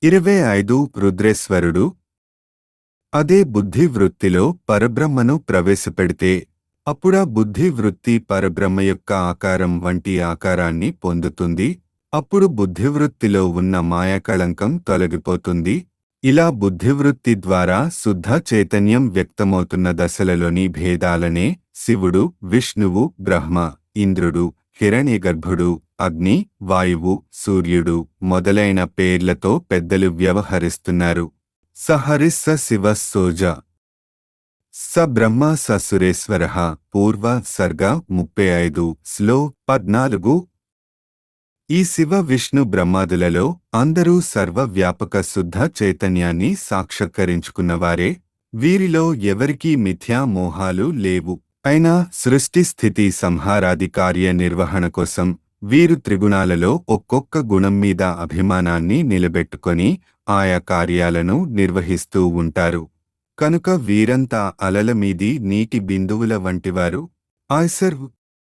25 రుద్రేశ్వరుడు. అదే బుద్ధి వృత్తిలో పరబ్రహ్మను ప్రవేశపెడితే అప్పుడా బుద్ధి వృత్తి పరబ్రహ్మ యొక్క ఆకారం వంటి ఆకారాన్ని పొందుతుంది. అప్పుడు బుద్ధివృత్తిలో ఉన్న మాయాకళంకం తొలగిపోతుంది. ఇలా బుద్ధివృత్తి ద్వారా శుద్ధ చైతన్యం వ్యక్తమవుతున్న దశలలోని భేదాలనే శివుడు, విష్ణువు, బ్రహ్మ, ఇంద్రుడు, హిరణ్యగర్భుడు, అగ్ని, వాయువు, సూర్యుడు మొదలైన పేర్లతో పెద్దలు వ్యవహరిస్తున్నారు. స హరిః స శివః సోజ స బ్రహ్మ స సురేశ్వరః. పూర్వ సర్గ 35 స్లో 14. ఈ శివ విష్ణు బ్రహ్మాదులలో అందరూ సర్వవ్యాపక శుద్ధ చైతన్యాన్ని సాక్షాత్కరించుకున్నవారే. వీరిలో ఎవరికీ మిథ్యా మోహాలు లేవు. అయినా సృష్టి స్థితి సంహారాది కార్య నిర్వహణ కోసం వీరు త్రిగుణాలలో ఒక్కొక్క గుణం మీద అభిమానాన్ని నిలబెట్టుకొని ఆయా కార్యాలను నిర్వహిస్తూ ఉంటారు. కనుక వీరంతా అలల మీది నీటి బిందువుల వంటివారు. ఆయ్సర్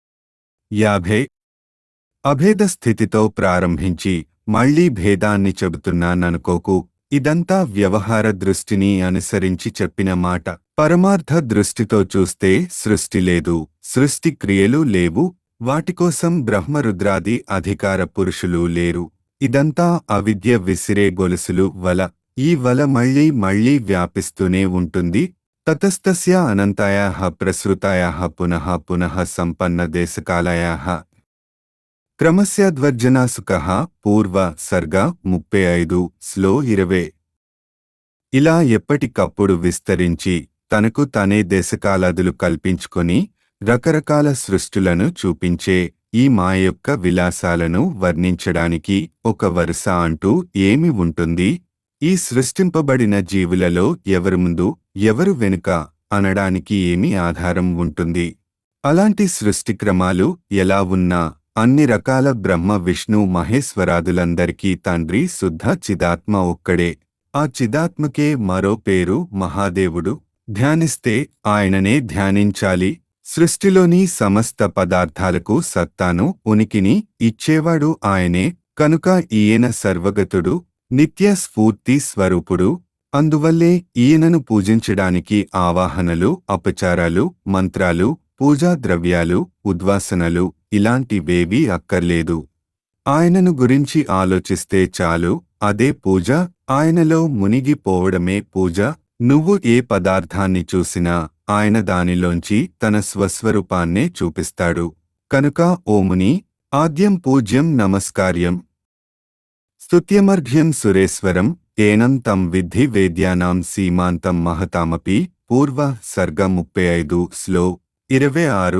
50 అభేద స్థితితో ప్రారంభించి మళ్లీ భేదాన్ని చెబుతున్నాననుకోకు. ఇదంతా వ్యవహార దృష్టిని అనుసరించి చెప్పిన మాట. పరమార్థ దృష్టితో చూస్తే సృష్టి లేదు, సృష్టి క్రియలు లేవు, వాటికోసం బ్రహ్మరుద్రాది అధికార పురుషులు లేరు. ఇదంతా అవిద్య విసిరే గొలుసులు వల. ఈ వల మళ్లీ మళ్లీ వ్యాపిస్తూనే ఉంటుంది. తతస్తస్య అనంతాయాః ప్రసృతాయాః పునః పునః సంపన్న దేశకాలాయాః క్రమస్యాద్వర్జనాసుకః. పూర్వ సర్గ 35 స్లో 20. ఇలా ఎప్పటికప్పుడు విస్తరించి తనకు తనే దేశకాలాదులు కల్పించుకొని రకరకాల సృష్టులను చూపించే ఈ మాయ యొక్క విలాసాలను వర్ణించడానికి ఒక వరుస అంటూ ఏమి ఉంటుంది? ఈ సృష్టింపబడిన జీవులలో ఎవరు ముందు ఎవరు వెనుక అనడానికి ఏమి ఆధారం ఉంటుంది? అలాంటి సృష్టిక్రమాలు ఎలా ఉన్నా అన్ని రకాల బ్రహ్మ విష్ణు మహేశ్వరాదులందరికీ తండ్రి శుద్ధ చిదాత్మ ఒక్కడే. ఆ చిదాత్మకే మరో పేరు మహాదేవుడు. ధ్యానిస్తే ఆయననే ధ్యానించాలి. సృష్టిలోని సమస్త పదార్థాలకు సత్తాను ఉనికిని ఇచ్చేవాడు ఆయనే. కనుక ఈయన సర్వగతుడు, నిత్య స్ఫూర్తి స్వరూపుడు. అందువల్లే ఈయనను పూజించడానికి ఆవాహనలు, అపచారాలు, మంత్రాలు, పూజా ద్రవ్యాలు, ఉద్వాసనలు ఇలాంటివేవీ అక్కర్లేదు. ఆయనను గురించి ఆలోచిస్తే చాలు, అదే పూజ. ఆయనలో మునిగిపోవడమే పూజ. నువ్వు ఏ పదార్థాన్ని చూసినా ఆయన దానిలోంచి తన స్వస్వరూపాన్నే చూపిస్తాడు. కనుక ఓ ముని, ఆద్యం పూజ్యం నమస్కార్యం స్తుత్యమర్ఘ్యం సురేశ్వరం ఏనం తం విద్ధి వేద్యానాం సీమాంతం మహతామపి. పూర్వ సర్గ 35 స్లో 26.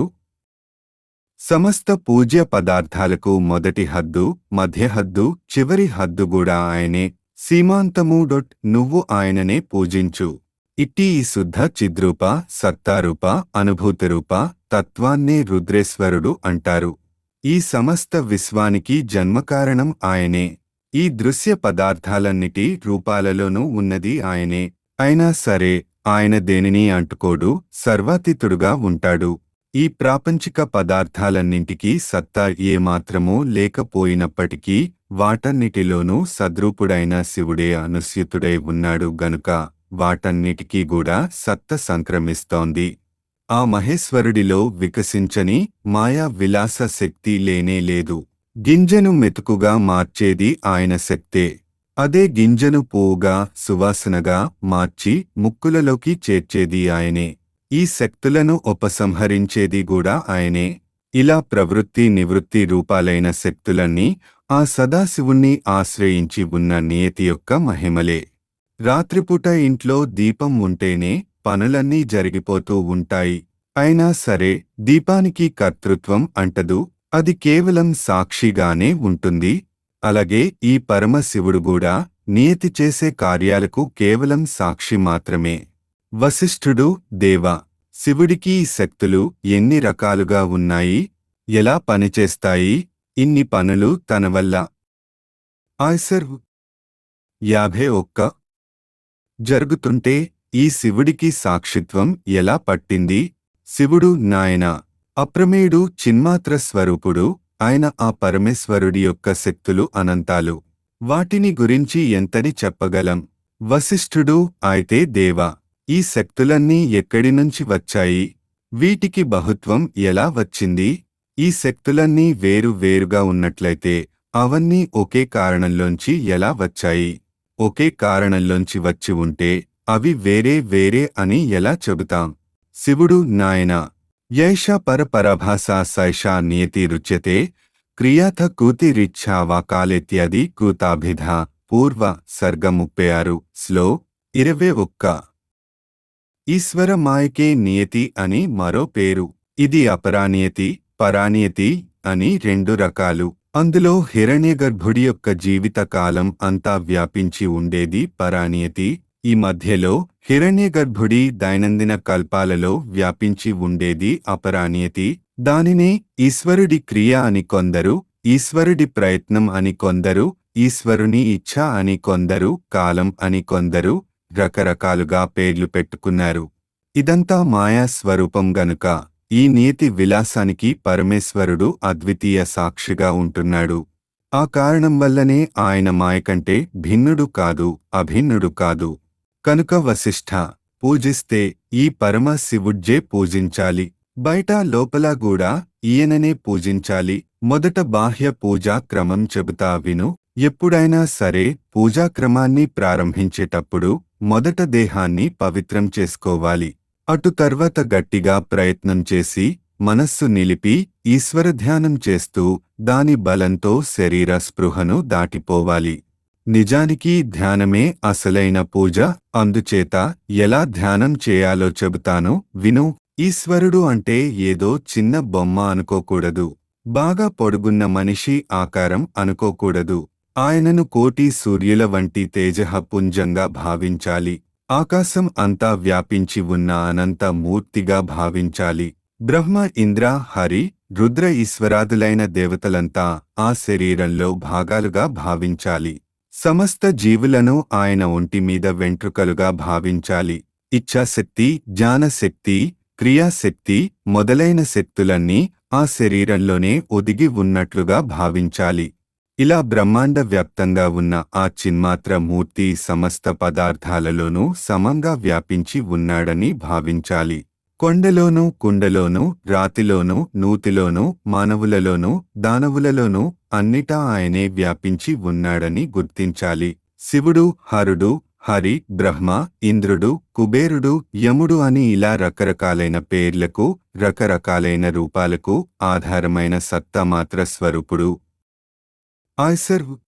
సమస్త పూజ్య పదార్థాలకు మొదటి హద్దు, మధ్య హద్దు, చివరి హద్దు కూడా ఆయనే. సీమాంతము. నువ్వు ఆయననే పూజించు. ఇట్టి ఈ శుద్ధ చిద్రూప, సత్తారూప, అనుభూతిరూప తత్వాన్నే రుద్రేశ్వరుడు అంటారు. ఈ సమస్త విశ్వానికి జన్మకారణం ఆయనే. ఈ దృశ్య పదార్థాలన్నిటి రూపాలలోనూ ఉన్నది ఆయనే. అయినా సరే ఆయన దేనిని అంటుకోడు, సర్వాతీతుడుగా ఉంటాడు. ఈ ప్రాపంచిక పదార్థాలన్నింటికీ సత్తా ఏమాత్రమూ లేకపోయినప్పటికీ వాటన్నిటిలోనూ సద్రూపుడైన శివుడే అనుస్యూతుడై ఉన్నాడు గనుక వాటన్నిటికీ కూడా సత్త సంక్రమిస్తోంది. ఆ మహేశ్వరుడిలో వికసించని మాయా విలాస శక్తి లేనే లేదు. గింజను మెతుకుగా మార్చేది ఆయన శక్తే. అదే గింజను పువ్వుగా, సువాసనగా మార్చి ముక్కులలోకి చేర్చేది ఆయనే. ఈ శక్తులను ఉపసంహరించేది కూడా ఆయనే. ఇలా ప్రవృత్తి నివృత్తి రూపాలైన శక్తులన్నీ ఆ సదాశివుణ్ణి ఆశ్రయించి ఉన్న నియతి యొక్క మహిమలే. రాత్రిపూట ఇంట్లో దీపం ఉంటేనే పనులన్నీ జరిగిపోతూ ఉంటాయి. అయినా సరే దీపానికి కర్తృత్వం అంటదు, అది కేవలం సాక్షిగానే ఉంటుంది. అలాగే ఈ పరమశివుడు కూడా నియతి చేసే కార్యాలకు కేవలం సాక్షి మాత్రమే. వశిష్ఠుడు, దేవా, శివుడికి ఈ శక్తులు ఎన్ని రకాలుగా ఉన్నాయి? ఎలా పనిచేస్తాయి? ఇన్ని పనులు తన వల్ల ఆయ్సర్ 51 జరుగుతుంటే ఈ శివుడికి సాక్షిత్వం ఎలా పట్టింది? శివుడు నాయనా అప్రమేయుడు, చిన్మాత్ర స్వరూపుడు. ఆయన ఆ పరమేశ్వరుడి యొక్క శక్తులు అనంతాలు. వాటిని గురించి ఎంతని చెప్పగలం? వశిష్ఠుడు: అయితే దేవా, ఈ శక్తులన్నీ ఎక్కడి నుంచి వచ్చాయి? వీటికి బహుత్వం ఎలా వచ్చింది? ఈ శక్తులన్నీ వేరు వేరుగా ఉన్నట్లయితే అవన్నీ ఒకే కారణంలోంచి ఎలా వచ్చాయి? ఒకే కారణంలోంచి వచ్చి ఉంటే అవి వేరే వేరే అని ఎలా చెబుతాం? శివుడు: నాయనా, యైషా పరపరభాసా సైషా నియతిరుచ్యతే క్రియాథ కూతిరిచ్ఛా వాకాలేత్యాది కూతాభిధ. పూర్వ సర్గ 36 శ్లో 21. ఈశ్వర మాయకే నియతి అని మరో పేరు. ఇది అపరానియతి, పరానియతి అని రెండు రకాలు. అందులో హిరణ్యగర్భుడి యొక్క జీవిత కాలం అంతా వ్యాపించి ఉండేది పరానియతి. ఈ మధ్యలో హిరణ్యగర్భుడి దైనందిన కల్పాలలో వ్యాపించి ఉండేది అపరానియతి. దానినే ఈశ్వరుడి క్రియ అని కొందరు, ఈశ్వరుడి ప్రయత్నం అని కొందరు, ఈశ్వరుని ఇచ్ఛ అని కొందరు, కాలం అని కొందరు రకరకాలుగా పేర్లు పెట్టుకున్నారు. ఇదంతా మాయా స్వరూపం గనుక ఈ నియతి విలాసానికి పరమేశ్వరుడు అద్వితీయ సాక్షిగా ఉంటున్నాడు. ఆ కారణం వల్లనే ఆయన మాయకంటే భిన్నుడు కాదు, అభిన్నుడు కాదు. కనుక వశిష్ఠ, పూజిస్తే ఈ పరమ శివుడ్జే పూజించాలి. బయట లోపల కూడా ఈయననే పూజించాలి. మొదట బాహ్య పూజా క్రమం చెబుతా విను. ఎప్పుడైనా సరే పూజాక్రమాన్ని ప్రారంభించేటప్పుడు మొదట దేహాన్ని పవిత్రం చేసుకోవాలి. అటు తర్వాత గట్టిగా ప్రయత్నం చేసి మనస్సు నిలిపి ఈశ్వరధ్యానం చేస్తూ దాని బలంతో శరీర స్పృహను దాటిపోవాలి. నిజానికి ధ్యానమే అసలైన పూజ. అందుచేత ఎలా ధ్యానం చేయాలో చెబుతాను విను. ఈశ్వరుడు అంటే ఏదో చిన్న బొమ్మ అనుకోకూడదు. బాగా పొడుగున్న మనిషి ఆకారం అనుకోకూడదు. ఆయనను కోటి సూర్యుల వంటి తేజఃపుంజంగా భావించాలి. ఆకాశం అంతా వ్యాపించి ఉన్న అనంత మూర్తిగా భావించాలి. బ్రహ్మ, ఇంద్ర, హరి, రుద్ర ఈశ్వరాదులైన దేవతలంతా ఆ శరీరంలో భాగాలుగా భావించాలి. సమస్త జీవులను ఆయన ఒంటి మీద వెంట్రుకలుగా భావించాలి. ఇచ్ఛాశక్తి, జ్ఞానశక్తి, క్రియాశక్తి మొదలైన శక్తులన్నీ ఆ శరీరంలోనే ఒదిగి ఉన్నట్లుగా భావించాలి. ఇలా బ్రహ్మాండ వ్యాప్తంగా ఉన్న ఆ చిన్మాత్ర మూర్తి సమస్త పదార్థాలలోనూ సమంగా వ్యాపించి ఉన్నాడని భావించాలి. కొండలోనూ, కుండలోనూ, రాతిలోనూ, నూతిలోనూ, మానవులలోనూ, దానవులలోనూ అన్నిటా ఆయనే వ్యాపించి ఉన్నాడని గుర్తించాలి. శివుడు, హరుడు, హరి, బ్రహ్మ, ఇంద్రుడు, కుబేరుడు, యముడు అని ఇలా రకరకాలైన పేర్లకు, రకరకాలైన రూపాలకు ఆధారమైన సత్తామాత్ర స్వరూపుడు. ఆయ్సర్